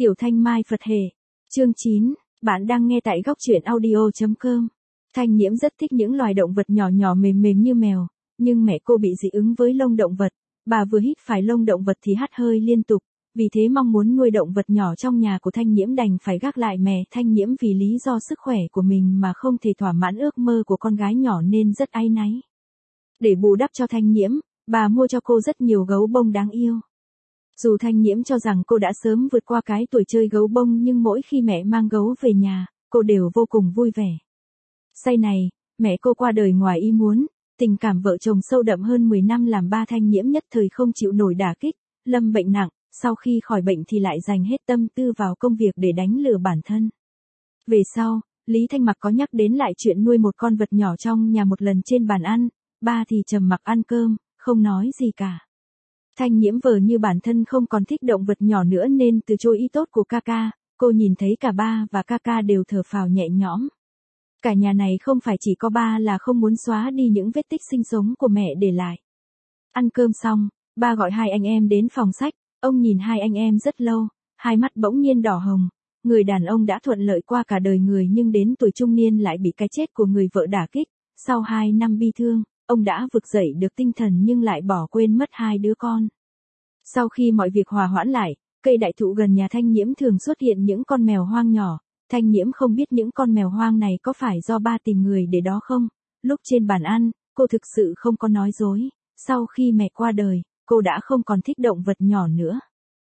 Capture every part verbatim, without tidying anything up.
Tiểu Thanh Mai Phật Hề. Chương chín, bạn đang nghe tại góc truyện audio chấm com. Thanh Nhiễm rất thích những loài động vật nhỏ nhỏ mềm mềm như mèo, nhưng mẹ cô bị dị ứng với lông động vật, bà vừa hít phải lông động vật thì hắt hơi liên tục, vì thế mong muốn nuôi động vật nhỏ trong nhà của Thanh Nhiễm đành phải gác lại mẹ Thanh Nhiễm vì lý do sức khỏe của mình mà không thể thỏa mãn ước mơ của con gái nhỏ nên rất áy náy. Để bù đắp cho Thanh Nhiễm, bà mua cho cô rất nhiều gấu bông đáng yêu. Dù Thanh Nhiễm cho rằng cô đã sớm vượt qua cái tuổi chơi gấu bông nhưng mỗi khi mẹ mang gấu về nhà, cô đều vô cùng vui vẻ. Say này, mẹ cô qua đời ngoài ý muốn, tình cảm vợ chồng sâu đậm hơn mười năm làm ba Thanh Nhiễm nhất thời không chịu nổi đả kích, lâm bệnh nặng, sau khi khỏi bệnh thì lại dành hết tâm tư vào công việc để đánh lừa bản thân. Về sau, Lý Thanh Mặc có nhắc đến lại chuyện nuôi một con vật nhỏ trong nhà một lần trên bàn ăn, ba thì trầm mặc ăn cơm, không nói gì cả. Thanh Nhiễm vờ như bản thân không còn thích động vật nhỏ nữa nên từ chối ý tốt của ca ca, cô nhìn thấy cả ba và ca ca đều thở phào nhẹ nhõm. Cả nhà này không phải chỉ có ba là không muốn xóa đi những vết tích sinh sống của mẹ để lại. Ăn cơm xong, ba gọi hai anh em đến phòng sách, ông nhìn hai anh em rất lâu, hai mắt bỗng nhiên đỏ hồng. Người đàn ông đã thuận lợi qua cả đời người nhưng đến tuổi trung niên lại bị cái chết của người vợ đả kích, sau hai năm bi thương. Ông đã vực dậy được tinh thần nhưng lại bỏ quên mất hai đứa con. Sau khi mọi việc hòa hoãn lại, cây đại thụ gần nhà Thanh Nhiễm thường xuất hiện những con mèo hoang nhỏ. Thanh Nhiễm không biết những con mèo hoang này có phải do ba tìm người để đó không. Lúc trên bàn ăn, cô thực sự không có nói dối. Sau khi mẹ qua đời, cô đã không còn thích động vật nhỏ nữa.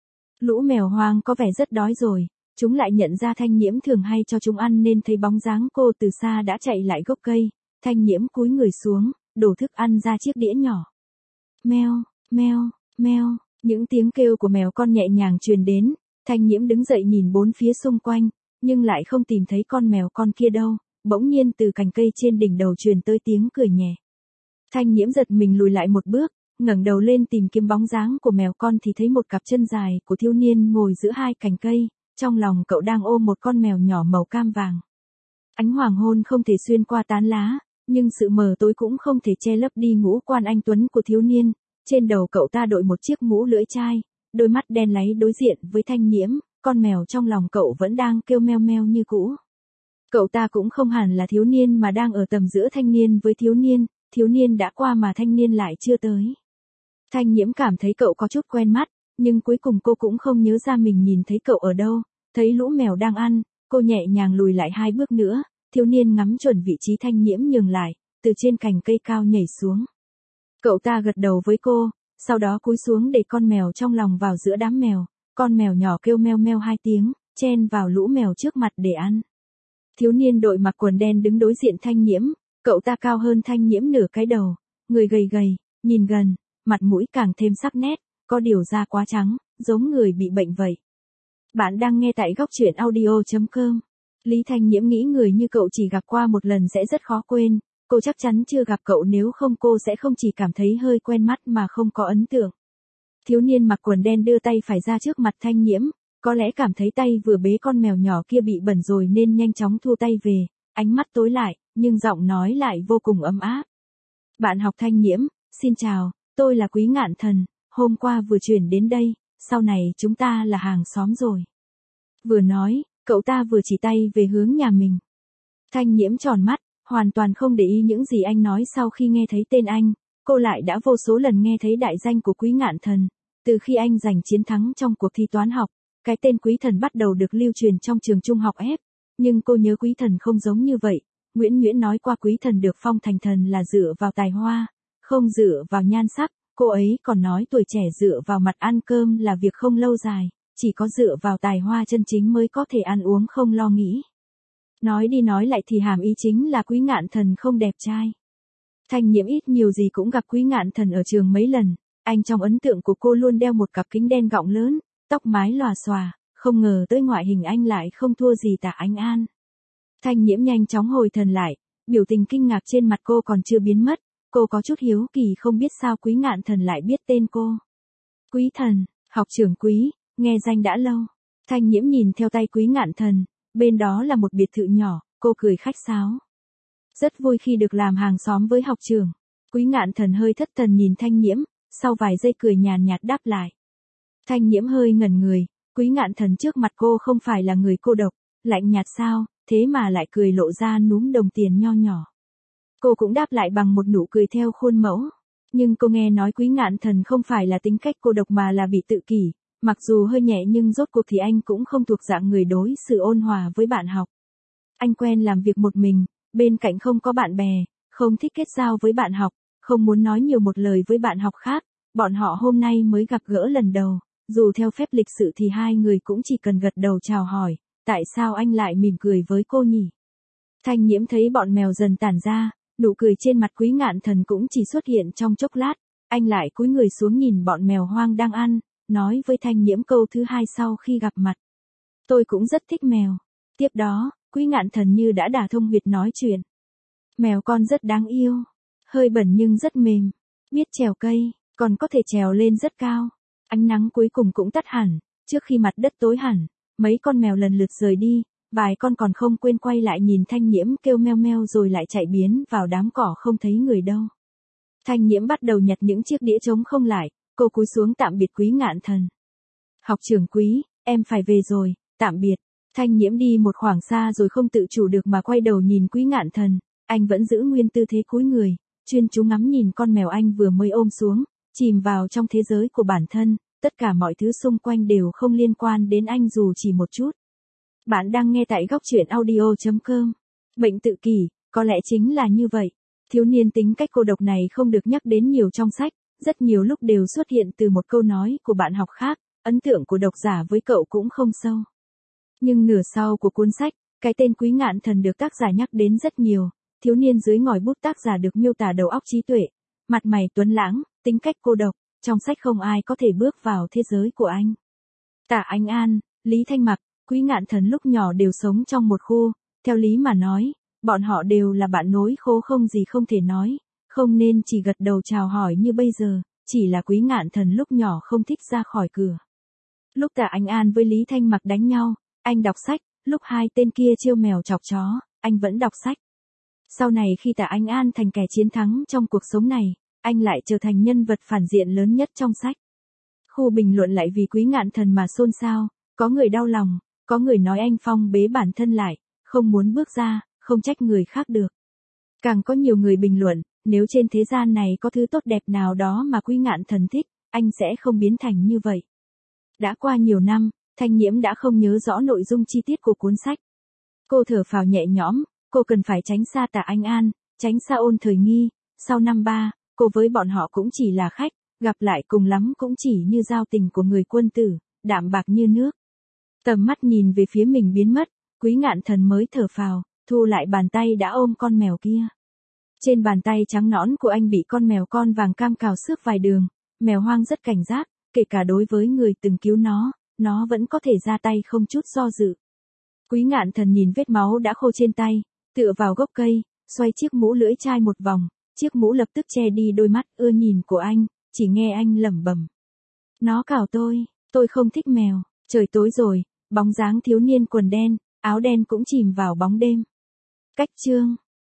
Lũ mèo hoang có vẻ rất đói rồi. Chúng lại nhận ra Thanh Nhiễm thường hay cho chúng ăn nên thấy bóng dáng cô từ xa đã chạy lại gốc cây. Thanh Nhiễm cúi người xuống, đổ thức ăn ra chiếc đĩa nhỏ. Meo, meo, meo, những tiếng kêu của mèo con nhẹ nhàng truyền đến, Thanh Nhiễm đứng dậy nhìn bốn phía xung quanh, nhưng lại không tìm thấy con mèo con kia đâu, bỗng nhiên từ cành cây trên đỉnh đầu truyền tới tiếng cười nhẹ. Thanh Nhiễm giật mình lùi lại một bước, ngẩng đầu lên tìm kiếm bóng dáng của mèo con thì thấy một cặp chân dài của thiếu niên ngồi giữa hai cành cây, trong lòng cậu đang ôm một con mèo nhỏ màu cam vàng. Ánh hoàng hôn không thể xuyên qua tán lá, nhưng sự mờ tối cũng không thể che lấp đi ngũ quan anh tuấn của thiếu niên, trên đầu cậu ta đội một chiếc mũ lưỡi chai, đôi mắt đen láy đối diện với Thanh Nhiễm, con mèo trong lòng cậu vẫn đang kêu meo meo như cũ. Cậu ta cũng không hẳn là thiếu niên mà đang ở tầm giữa thanh niên với thiếu niên, thiếu niên đã qua mà thanh niên lại chưa tới. Thanh Nhiễm cảm thấy cậu có chút quen mắt, nhưng cuối cùng cô cũng không nhớ ra mình nhìn thấy cậu ở đâu, thấy lũ mèo đang ăn, cô nhẹ nhàng lùi lại hai bước nữa. Thiếu niên ngắm chuẩn vị trí Thanh Nhiễm nhường lại, từ trên cành cây cao nhảy xuống. Cậu ta gật đầu với cô, sau đó cúi xuống để con mèo trong lòng vào giữa đám mèo, con mèo nhỏ kêu meo meo hai tiếng, chen vào lũ mèo trước mặt để ăn. Thiếu niên đội mặc quần đen đứng đối diện Thanh Nhiễm, cậu ta cao hơn Thanh Nhiễm nửa cái đầu, người gầy gầy, nhìn gần, mặt mũi càng thêm sắc nét, có điều da quá trắng, giống người bị bệnh vậy. Bạn đang nghe tại góc truyện audio chấm com. Lý Thanh Nhiễm nghĩ người như cậu chỉ gặp qua một lần sẽ rất khó quên, cô chắc chắn chưa gặp cậu nếu không cô sẽ không chỉ cảm thấy hơi quen mắt mà không có ấn tượng. Thiếu niên mặc quần đen đưa tay phải ra trước mặt Thanh Nhiễm, có lẽ cảm thấy tay vừa bế con mèo nhỏ kia bị bẩn rồi nên nhanh chóng thu tay về, ánh mắt tối lại, nhưng giọng nói lại vô cùng ấm áp. Bạn học Thanh Nhiễm, xin chào, tôi là Quý Ngạn Thần, hôm qua vừa chuyển đến đây, sau này chúng ta là hàng xóm rồi. Vừa nói, cậu ta vừa chỉ tay về hướng nhà mình. Thanh Nhiễm tròn mắt, hoàn toàn không để ý những gì anh nói sau khi nghe thấy tên anh, cô lại đã vô số lần nghe thấy đại danh của Quý Ngạn Thần, từ khi anh giành chiến thắng trong cuộc thi toán học, cái tên Quý Thần bắt đầu được lưu truyền trong trường trung học ép, nhưng cô nhớ Quý Thần không giống như vậy, Nguyễn Nguyễn nói qua Quý Thần được phong thành thần là dựa vào tài hoa, không dựa vào nhan sắc, cô ấy còn nói tuổi trẻ dựa vào mặt ăn cơm là việc không lâu dài. Chỉ có dựa vào tài hoa chân chính mới có thể ăn uống không lo nghĩ. Nói đi nói lại thì hàm ý chính là Quý Ngạn Thần không đẹp trai. Thanh Nhiễm ít nhiều gì cũng gặp Quý Ngạn Thần ở trường mấy lần, anh trong ấn tượng của cô luôn đeo một cặp kính đen gọng lớn, tóc mái lòa xòa, không ngờ tới ngoại hình anh lại không thua gì Tạ Ánh An. Thanh Nhiễm nhanh chóng hồi thần lại, biểu tình kinh ngạc trên mặt cô còn chưa biến mất, cô có chút hiếu kỳ không biết sao Quý Ngạn Thần lại biết tên cô. Quý Thần, học trưởng Quý. Nghe danh đã lâu. Thanh Nhiễm nhìn theo tay Quý Ngạn Thần, bên đó là một biệt thự nhỏ, cô cười khách sáo. Rất vui khi được làm hàng xóm với học trưởng. Quý Ngạn Thần hơi thất thần nhìn Thanh Nhiễm, sau vài giây cười nhàn nhạt đáp lại. Thanh Nhiễm hơi ngẩn người, Quý Ngạn Thần trước mặt cô không phải là người cô độc, lạnh nhạt sao, thế mà lại cười lộ ra núm đồng tiền nho nhỏ. Cô cũng đáp lại bằng một nụ cười theo khuôn mẫu. Nhưng cô nghe nói Quý Ngạn Thần không phải là tính cách cô độc mà là bị tự kỷ, mặc dù hơi nhẹ nhưng rốt cuộc thì anh cũng không thuộc dạng người đối xử ôn hòa với bạn học. Anh quen làm việc một mình, bên cạnh không có bạn bè, không thích kết giao với bạn học, không muốn nói nhiều một lời với bạn học khác, bọn họ hôm nay mới gặp gỡ lần đầu, dù theo phép lịch sự thì hai người cũng chỉ cần gật đầu chào hỏi, tại sao anh lại mỉm cười với cô nhỉ? Thanh Nhiễm thấy bọn mèo dần tản ra, nụ cười trên mặt Quý Ngạn Thần cũng chỉ xuất hiện trong chốc lát, anh lại cúi người xuống nhìn bọn mèo hoang đang ăn, nói với Thanh Nhiễm câu thứ hai sau khi gặp mặt. Tôi cũng rất thích mèo. Tiếp đó, Quý Ngạn Thần như đã đả thông huyệt nói chuyện. Mèo con rất đáng yêu, hơi bẩn nhưng rất mềm, biết trèo cây, còn có thể trèo lên rất cao. Ánh nắng cuối cùng cũng tắt hẳn, trước khi mặt đất tối hẳn, mấy con mèo lần lượt rời đi, vài con còn không quên quay lại nhìn Thanh Nhiễm kêu meo meo rồi lại chạy biến vào đám cỏ không thấy người đâu. Thanh Nhiễm bắt đầu nhặt những chiếc đĩa trống không lại, cô cúi xuống tạm biệt Quý Ngạn Thần. Học trưởng Quý, em phải về rồi, tạm biệt. Thanh Nhiễm đi một khoảng xa rồi không tự chủ được mà quay đầu nhìn Quý Ngạn Thần, anh vẫn giữ nguyên tư thế cúi người, chuyên chú ngắm nhìn con mèo anh vừa mới ôm xuống, chìm vào trong thế giới của bản thân, tất cả mọi thứ xung quanh đều không liên quan đến anh dù chỉ một chút. Bạn đang nghe tại góc truyện audio chấm com. Bệnh tự kỷ, có lẽ chính là như vậy. Thiếu niên tính cách cô độc này không được nhắc đến nhiều trong sách, rất nhiều lúc đều xuất hiện từ một câu nói của bạn học khác, ấn tượng của độc giả với cậu cũng không sâu. Nhưng nửa sau của cuốn sách, cái tên Quý Ngạn Thần được tác giả nhắc đến rất nhiều, thiếu niên dưới ngòi bút tác giả được miêu tả đầu óc trí tuệ, mặt mày tuấn lãng, tính cách cô độc, trong sách không ai có thể bước vào thế giới của anh. Tạ Anh An, Lý Thanh Mặc, Quý Ngạn Thần lúc nhỏ đều sống trong một khu, theo lý mà nói, bọn họ đều là bạn nối khố không gì không thể nói, không nên chỉ gật đầu chào hỏi như bây giờ, chỉ là Quý Ngạn Thần lúc nhỏ không thích ra khỏi cửa. Lúc Tạ Anh An với Lý Thanh Mặc đánh nhau, anh đọc sách, lúc hai tên kia trêu mèo chọc chó, anh vẫn đọc sách. Sau này khi Tạ Anh An thành kẻ chiến thắng trong cuộc sống này, anh lại trở thành nhân vật phản diện lớn nhất trong sách. Khu bình luận lại vì Quý Ngạn Thần mà xôn xao, có người đau lòng, có người nói anh phong bế bản thân lại, không muốn bước ra, không trách người khác được. Càng có nhiều người bình luận, nếu trên thế gian này có thứ tốt đẹp nào đó mà Quý Ngạn Thần thích, anh sẽ không biến thành như vậy. Đã qua nhiều năm, Thanh Nhiễm đã không nhớ rõ nội dung chi tiết của cuốn sách. Cô thở phào nhẹ nhõm, cô cần phải tránh xa Tạ Anh An, tránh xa Ôn Thời Nghi, sau năm ba, cô với bọn họ cũng chỉ là khách, gặp lại cùng lắm cũng chỉ như giao tình của người quân tử, đạm bạc như nước. Tầm mắt nhìn về phía mình biến mất, Quý Ngạn Thần mới thở phào, thu lại bàn tay đã ôm con mèo kia. Trên bàn tay trắng nõn của anh bị con mèo con vàng cam cào xước vài đường, mèo hoang rất cảnh giác, kể cả đối với người từng cứu nó, nó vẫn có thể ra tay không chút do dự. Quý Ngạn Thần nhìn vết máu đã khô trên tay, tựa vào gốc cây, xoay chiếc mũ lưỡi chai một vòng, chiếc mũ lập tức che đi đôi mắt ưa nhìn của anh, chỉ nghe anh lẩm bẩm. Nó cào tôi, tôi không thích mèo, trời tối rồi, bóng dáng thiếu niên quần đen, áo đen cũng chìm vào bóng đêm. Cách chương